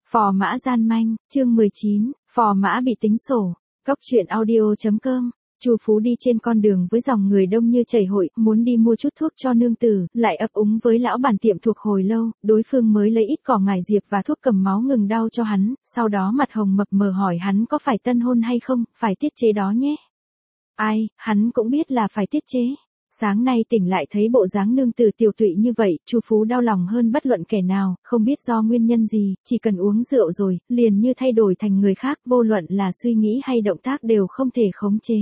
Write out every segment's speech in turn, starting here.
Phò mã gian manh, chương 19, phò mã bị tính sổ. Cốc truyện audio.com. Chu Phú đi trên con đường với dòng người đông như chảy hội, muốn đi mua chút thuốc cho nương tử, lại ấp úng với lão bản tiệm thuộc hồi lâu, đối phương mới lấy ít cỏ ngải diệp và thuốc cầm máu ngừng đau cho hắn, sau đó mặt hồng mập mờ hỏi hắn có phải tân hôn hay không, phải tiết chế đó nhé. Ai, hắn cũng biết là phải tiết chế. Sáng nay tỉnh lại thấy bộ dáng nương tử tiểu tụy như vậy, Chu Phú đau lòng hơn bất luận kẻ nào, không biết do nguyên nhân gì, chỉ cần uống rượu rồi, liền như thay đổi thành người khác, vô luận là suy nghĩ hay động tác đều không thể khống chế.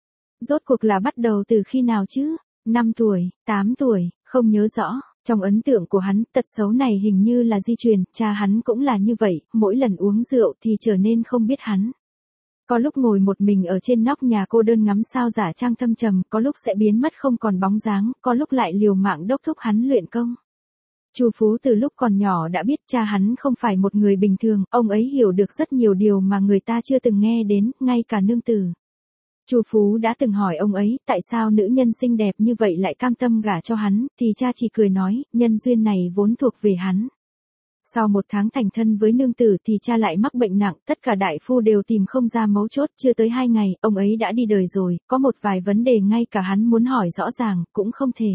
Rốt cuộc là bắt đầu từ khi nào chứ? 5 tuổi, 8 tuổi, không nhớ rõ. Trong ấn tượng của hắn, tật xấu này hình như là di truyền, cha hắn cũng là như vậy, mỗi lần uống rượu thì trở nên không biết hắn. Có lúc ngồi một mình ở trên nóc nhà cô đơn ngắm sao giả trang thâm trầm, có lúc sẽ biến mất không còn bóng dáng, có lúc lại liều mạng đốc thúc hắn luyện công. Chu Phú từ lúc còn nhỏ đã biết cha hắn không phải một người bình thường, ông ấy hiểu được rất nhiều điều mà người ta chưa từng nghe đến, ngay cả nương tử. Chu Phú đã từng hỏi ông ấy, tại sao nữ nhân xinh đẹp như vậy lại cam tâm gả cho hắn, thì cha chỉ cười nói, nhân duyên này vốn thuộc về hắn. Sau 1 tháng thành thân với nương tử thì cha lại mắc bệnh nặng, tất cả đại phu đều tìm không ra mấu chốt, chưa tới 2 ngày, ông ấy đã đi đời rồi, có một vài vấn đề ngay cả hắn muốn hỏi rõ ràng, cũng không thể.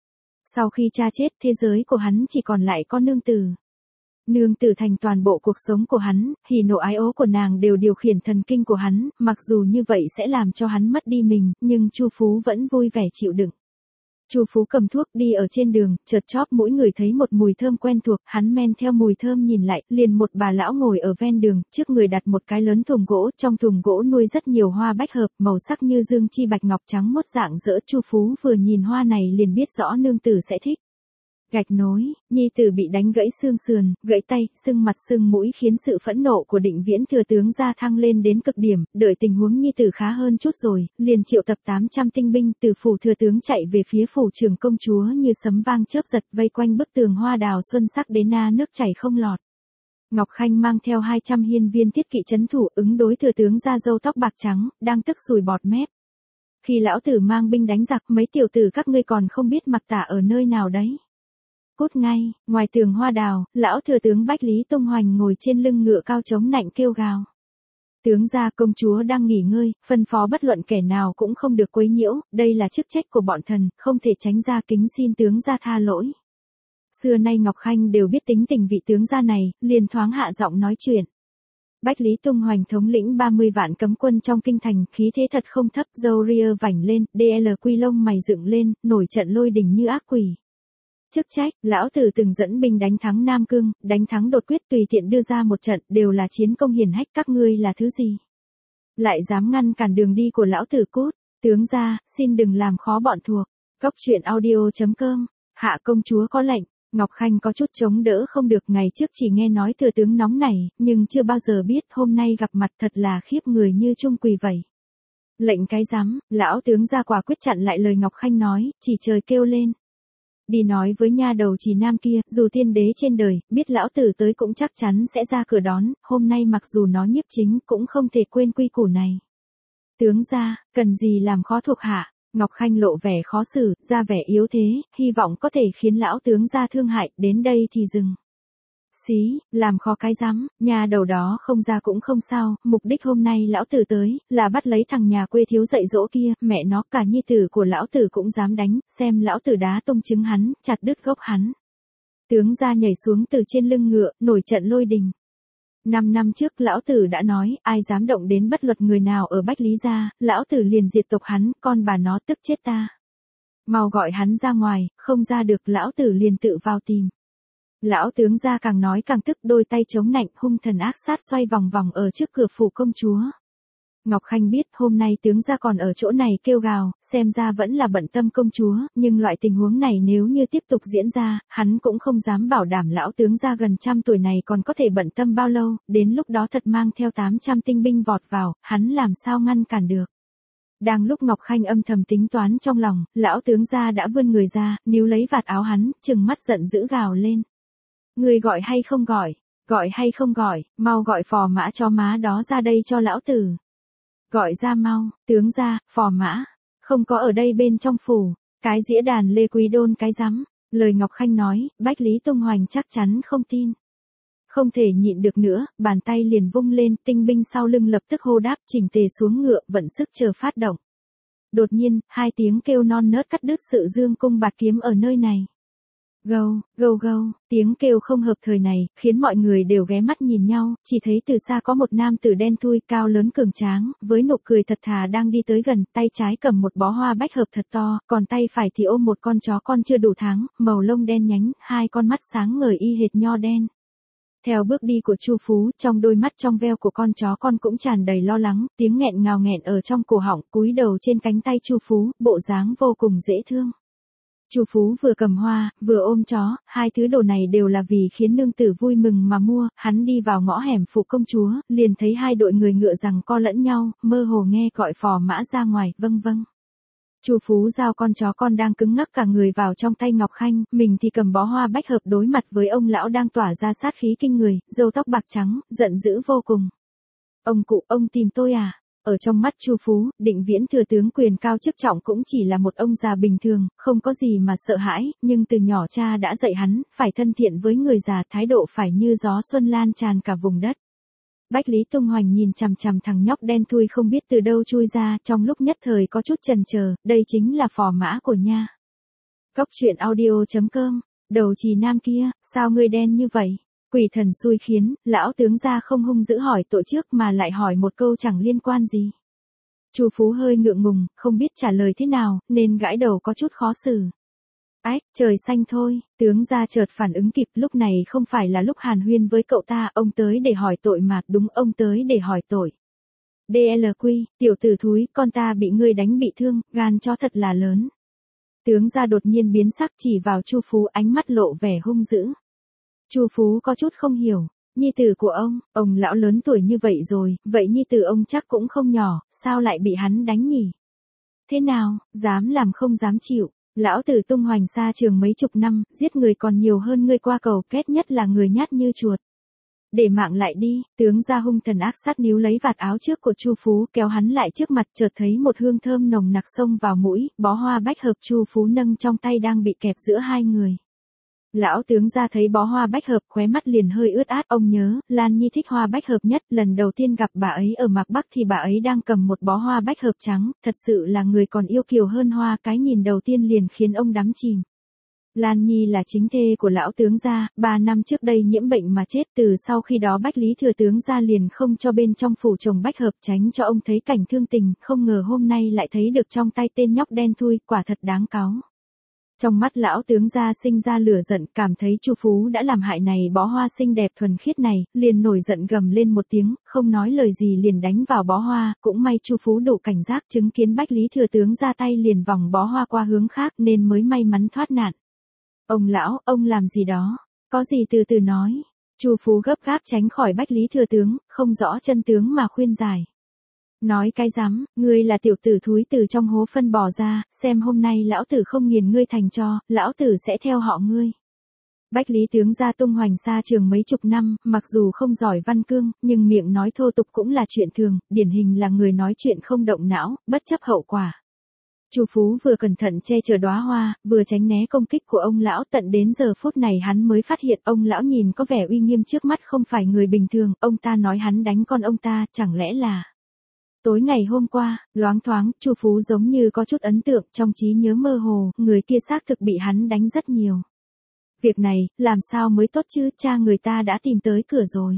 Sau khi cha chết, thế giới của hắn chỉ còn lại có nương tử. Nương tử thành toàn bộ cuộc sống của hắn, hỉ nộ ái ố của nàng đều điều khiển thần kinh của hắn, mặc dù như vậy sẽ làm cho hắn mất đi mình, nhưng Chu Phú vẫn vui vẻ chịu đựng. Chu Phú cầm thuốc đi ở trên đường, chợt chóp mũi người thấy một mùi thơm quen thuộc, hắn men theo mùi thơm nhìn lại, liền một bà lão ngồi ở ven đường, trước người đặt một cái lớn thùng gỗ, trong thùng gỗ nuôi rất nhiều hoa bách hợp, màu sắc như dương chi bạch ngọc trắng mốt rạng rỡ. Chu Phú vừa nhìn hoa này liền biết rõ nương tử sẽ thích. Gạch nối, nhi tử bị đánh gãy xương sườn, gãy tay, sưng mặt sưng mũi khiến sự phẫn nộ của Định Viễn thừa tướng gia thăng lên đến cực điểm, đợi tình huống nhi tử khá hơn chút rồi, liền triệu tập 800 tinh binh từ phủ thừa tướng chạy về phía phủ trưởng công chúa như sấm vang chớp giật, vây quanh bức tường hoa đào xuân sắc đến na nước chảy không lọt. Ngọc Khanh mang theo 200 hiên viên thiết kỵ trấn thủ ứng đối thừa tướng da râu tóc bạc trắng, đang tức sùi bọt mép. Khi lão tử mang binh đánh giặc, mấy tiểu tử các ngươi còn không biết mặc tả ở nơi nào đấy. Cút ngay, ngoài tường hoa đào, lão thừa tướng Bách Lý Tông Hoành ngồi trên lưng ngựa cao chống nạnh kêu gào. Tướng gia công chúa đang nghỉ ngơi, phân phó bất luận kẻ nào cũng không được quấy nhiễu, đây là chức trách của bọn thần, không thể tránh ra, kính xin tướng gia tha lỗi. Xưa nay Ngọc Khanh đều biết tính tình vị tướng gia này, liền thoáng hạ giọng nói chuyện. Bách Lý Tông Hoành thống lĩnh 30 vạn cấm quân trong kinh thành, khí thế thật không thấp, râu ria vảnh lên, DLQ lông mày dựng lên, nổi trận lôi đình như ác quỷ. Chức trách, lão tử từng dẫn binh đánh thắng Nam Cương, đánh thắng đột quyết, tùy tiện đưa ra một trận, đều là chiến công hiển hách, các ngươi là thứ gì? Lại dám ngăn cản đường đi của lão tử cút, tướng gia, xin đừng làm khó bọn thuộc. Cốc truyện audio.com, hạ công chúa có lệnh. Ngọc Khanh có chút chống đỡ không được, ngày trước chỉ nghe nói thừa tướng nóng này, nhưng chưa bao giờ biết hôm nay gặp mặt thật là khiếp người như chung quỳ vậy. Lệnh cái rắm, lão tướng gia quả quyết chặn lại lời Ngọc Khanh nói, chỉ trời kêu lên. Đi nói với nha đầu Trì Nam kia, dù tiên đế trên đời, biết lão tử tới cũng chắc chắn sẽ ra cửa đón, hôm nay mặc dù nó nhiếp chính cũng không thể quên quy củ này. Tướng gia, cần gì làm khó thuộc hạ? Ngọc Khanh lộ vẻ khó xử, ra vẻ yếu thế, hy vọng có thể khiến lão tướng gia thương hại, đến đây thì dừng. Xí, làm khó cái rắm, nhà đầu đó không ra cũng không sao, mục đích hôm nay lão tử tới, là bắt lấy thằng nhà quê thiếu dạy dỗ kia, mẹ nó cả nhi tử của lão tử cũng dám đánh, xem lão tử đá tung trứng hắn, chặt đứt gốc hắn. Tướng gia nhảy xuống từ trên lưng ngựa, nổi trận lôi đình. 5 năm trước lão tử đã nói, ai dám động đến bất luật người nào ở Bách Lý gia, lão tử liền diệt tộc hắn, con bà nó tức chết ta. Mau gọi hắn ra ngoài, không ra được lão tử liền tự vào tìm. Lão tướng gia càng nói càng tức, đôi tay chống nạnh, hung thần ác sát xoay vòng vòng ở trước cửa phủ công chúa. Ngọc Khanh biết hôm nay tướng gia còn ở chỗ này kêu gào, xem ra vẫn là bận tâm công chúa, nhưng loại tình huống này nếu như tiếp tục diễn ra, hắn cũng không dám bảo đảm lão tướng gia gần 100 tuổi này còn có thể bận tâm bao lâu, đến lúc đó thật mang theo 800 tinh binh vọt vào, hắn làm sao ngăn cản được. Đang lúc Ngọc Khanh âm thầm tính toán trong lòng, lão tướng gia đã vươn người ra, níu lấy vạt áo hắn, trừng mắt giận dữ gào lên. Người gọi hay không gọi? Gọi hay không gọi, mau gọi phò mã cho má đó ra đây cho lão tử. Gọi ra mau, tướng gia, phò mã, không có ở đây bên trong phủ, cái dĩa đàn Lê Quý Đôn cái rắm, lời Ngọc Khanh nói, Bách Lý Tông Hoành chắc chắn không tin. Không thể nhịn được nữa, bàn tay liền vung lên, tinh binh sau lưng lập tức hô đáp, chỉnh tề xuống ngựa, vận sức chờ phát động. Đột nhiên, hai tiếng kêu non nớt cắt đứt sự dương cung bạt kiếm ở nơi này. Gâu, gâu gâu, tiếng kêu không hợp thời này, khiến mọi người đều ghé mắt nhìn nhau, chỉ thấy từ xa có một nam tử đen thui, cao lớn cường tráng, với nụ cười thật thà đang đi tới gần, tay trái cầm một bó hoa bách hợp thật to, còn tay phải thì ôm một con chó con chưa đủ tháng, màu lông đen nhánh, hai con mắt sáng ngời y hệt nho đen. Theo bước đi của Chu Phú, trong đôi mắt trong veo của con chó con cũng tràn đầy lo lắng, tiếng nghẹn ngào nghẹn ở trong cổ họng, cúi đầu trên cánh tay Chu Phú, bộ dáng vô cùng dễ thương. Chu Phú vừa cầm hoa, vừa ôm chó, hai thứ đồ này đều là vì khiến nương tử vui mừng mà mua, hắn đi vào ngõ hẻm phủ công chúa, liền thấy hai đội người ngựa giằng co lẫn nhau, mơ hồ nghe gọi phò mã ra ngoài, vâng vâng. Chu Phú giao con chó con đang cứng ngắc cả người vào trong tay Ngọc Khanh, mình thì cầm bó hoa bách hợp đối mặt với ông lão đang tỏa ra sát khí kinh người, râu tóc bạc trắng, giận dữ vô cùng. Ông cụ, ông tìm tôi à? Ở trong mắt Chu Phú, Định Viễn thừa tướng quyền cao chức trọng cũng chỉ là một ông già bình thường, không có gì mà sợ hãi, nhưng từ nhỏ cha đã dạy hắn, phải thân thiện với người già, thái độ phải như gió xuân lan tràn cả vùng đất. Bách Lý Tung Hoành nhìn chằm chằm thằng nhóc đen thui không biết từ đâu chui ra, trong lúc nhất thời có chút chần chờ, đây chính là phò mã của nha. Cốc truyện audio.com, đầu trì nam kia, sao ngươi đen như vậy? Quỷ thần xui khiến, lão tướng gia không hung dữ hỏi tội trước mà lại hỏi một câu chẳng liên quan gì. Chu Phú hơi ngượng ngùng, không biết trả lời thế nào, nên gãi đầu có chút khó xử. Ách, trời xanh thôi, tướng gia chợt phản ứng kịp, lúc này không phải là lúc hàn huyên với cậu ta, ông tới để hỏi tội mà, đúng, ông tới để hỏi tội. DLQ, tiểu tử thúi, con ta bị ngươi đánh bị thương, gan chó thật là lớn. Tướng gia đột nhiên biến sắc chỉ vào Chu Phú, ánh mắt lộ vẻ hung dữ. Chu Phú có chút không hiểu, nhi tử của ông lão lớn tuổi như vậy rồi, vậy nhi tử ông chắc cũng không nhỏ, sao lại bị hắn đánh nhỉ? Thế nào, dám làm không dám chịu, lão tử tung hoành xa trường mấy chục năm, giết người còn nhiều hơn ngươi qua cầu, kết nhất là người nhát như chuột. Để mạng lại đi, tướng gia hung thần ác sát níu lấy vạt áo trước của Chu Phú, kéo hắn lại trước mặt, chợt thấy một hương thơm nồng nặc xông vào mũi, bó hoa bách hợp Chu Phú nâng trong tay đang bị kẹp giữa hai người. Lão tướng gia thấy bó hoa bách hợp, khóe mắt liền hơi ướt át, ông nhớ, Lan Nhi thích hoa bách hợp nhất, lần đầu tiên gặp bà ấy ở Mạc Bắc thì bà ấy đang cầm một bó hoa bách hợp trắng, thật sự là người còn yêu kiều hơn hoa, cái nhìn đầu tiên liền khiến ông đắm chìm. Lan Nhi là chính thê của lão tướng gia, 3 năm trước đây nhiễm bệnh mà chết, từ sau khi đó Bách Lý thừa tướng gia liền không cho bên trong phủ chồng bách hợp, tránh cho ông thấy cảnh thương tình, không ngờ hôm nay lại thấy được trong tay tên nhóc đen thui, quả thật đáng cáu. Trong mắt lão tướng gia sinh ra lửa giận, cảm thấy Chu Phú đã làm hại này bó hoa xinh đẹp thuần khiết này, liền nổi giận gầm lên một tiếng, không nói lời gì liền đánh vào bó hoa, cũng may Chu Phú đủ cảnh giác, chứng kiến Bách Lý thừa tướng ra tay liền vòng bó hoa qua hướng khác nên mới may mắn thoát nạn. Ông lão, ông làm gì đó? Có gì từ từ nói. Chu Phú gấp gáp tránh khỏi Bách Lý thừa tướng, không rõ chân tướng mà khuyên giải. Nói cái rắm, ngươi là tiểu tử thúi từ trong hố phân bò ra, xem hôm nay lão tử không nghiền ngươi thành tro, lão tử sẽ theo họ ngươi. Bách Lý tướng gia tung hoành xa trường mấy chục năm, mặc dù không giỏi văn cương, nhưng miệng nói thô tục cũng là chuyện thường, điển hình là người nói chuyện không động não, bất chấp hậu quả. Chu Phú vừa cẩn thận che chở đóa hoa, vừa tránh né công kích của ông lão, tận đến giờ phút này hắn mới phát hiện ông lão nhìn có vẻ uy nghiêm trước mắt không phải người bình thường, ông ta nói hắn đánh con ông ta, chẳng lẽ là... Tối ngày hôm qua, loáng thoáng, Chu Phú giống như có chút ấn tượng, trong trí nhớ mơ hồ, người kia xác thực bị hắn đánh rất nhiều. Việc này, làm sao mới tốt chứ, cha người ta đã tìm tới cửa rồi.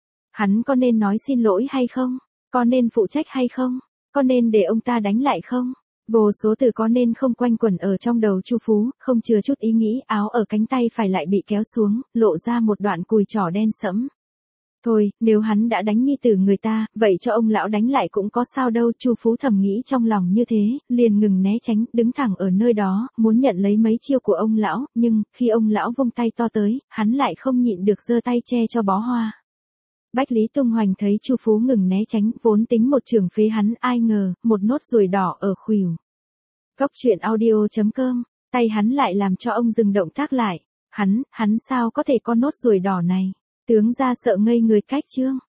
Hắn có nên nói xin lỗi hay không? Có nên phụ trách hay không? Có nên để ông ta đánh lại không? Vô số từ có nên không quanh quẩn ở trong đầu Chu Phú, không chừa chút ý nghĩ, áo ở cánh tay phải lại bị kéo xuống, lộ ra một đoạn cùi chỏ đen sẫm. Thôi, nếu hắn đã đánh nhi tử người ta, vậy cho ông lão đánh lại cũng có sao đâu, Chu Phú thầm nghĩ trong lòng như thế, liền ngừng né tránh, đứng thẳng ở nơi đó, muốn nhận lấy mấy chiêu của ông lão, nhưng, khi ông lão vung tay to tới, hắn lại không nhịn được giơ tay che cho bó hoa. Bách Lý Tung Hoành thấy Chu Phú ngừng né tránh, vốn tính một chưởng phế hắn, ai ngờ, một nốt ruồi đỏ ở khuỷu. Cốc truyện audio.com, tay hắn lại làm cho ông dừng động tác lại. Hắn sao có thể có nốt ruồi đỏ này? Tướng gia sợ ngây người cách chương.